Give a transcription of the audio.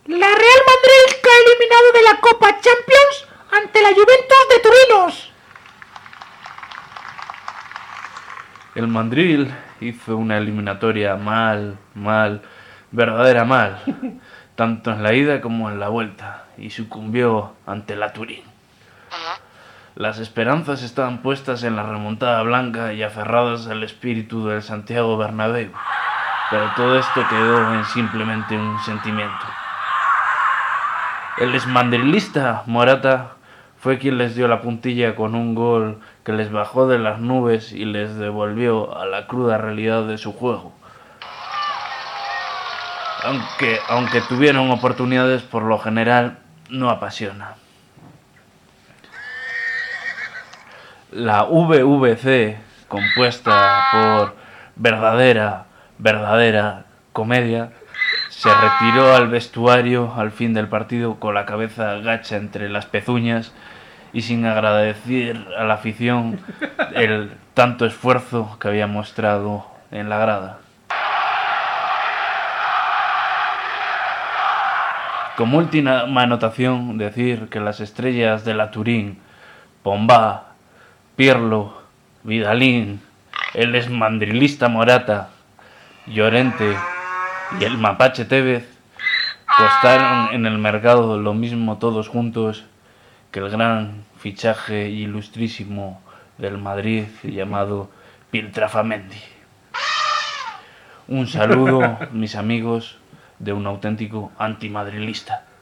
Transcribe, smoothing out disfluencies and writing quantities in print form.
La Real Madrid cae eliminado de la Copa Champions ante la Juventus de Turinos. El Madrid hizo una eliminatoria mal, verdadera mal, tanto en la ida como en la vuelta, y sucumbió ante la Turín. Las esperanzas estaban puestas en la remontada blanca y aferradas al espíritu del Santiago Bernabéu, pero todo esto quedó en simplemente un sentimiento. El exmadrilista Morata fue quien les dio la puntilla con un gol que les bajó de las nubes y les devolvió a la cruda realidad de su juego. Aunque tuvieron oportunidades, por lo general no apasiona. La VVC, compuesta por verdadera comedia, se retiró al vestuario al fin del partido con la cabeza gacha entre las pezuñas y sin agradecer a la afición el tanto esfuerzo que había mostrado en la grada. Como última anotación, decir que las estrellas de la Turín, Pombá, Pirlo, Vidalín, el exmadrilista Morata, Llorente y el mapache Tevez costaron en el mercado lo mismo todos juntos que el gran fichaje ilustrísimo del Madrid llamado Piltrafamendi. Un saludo, mis amigos, de un auténtico antimadrilista.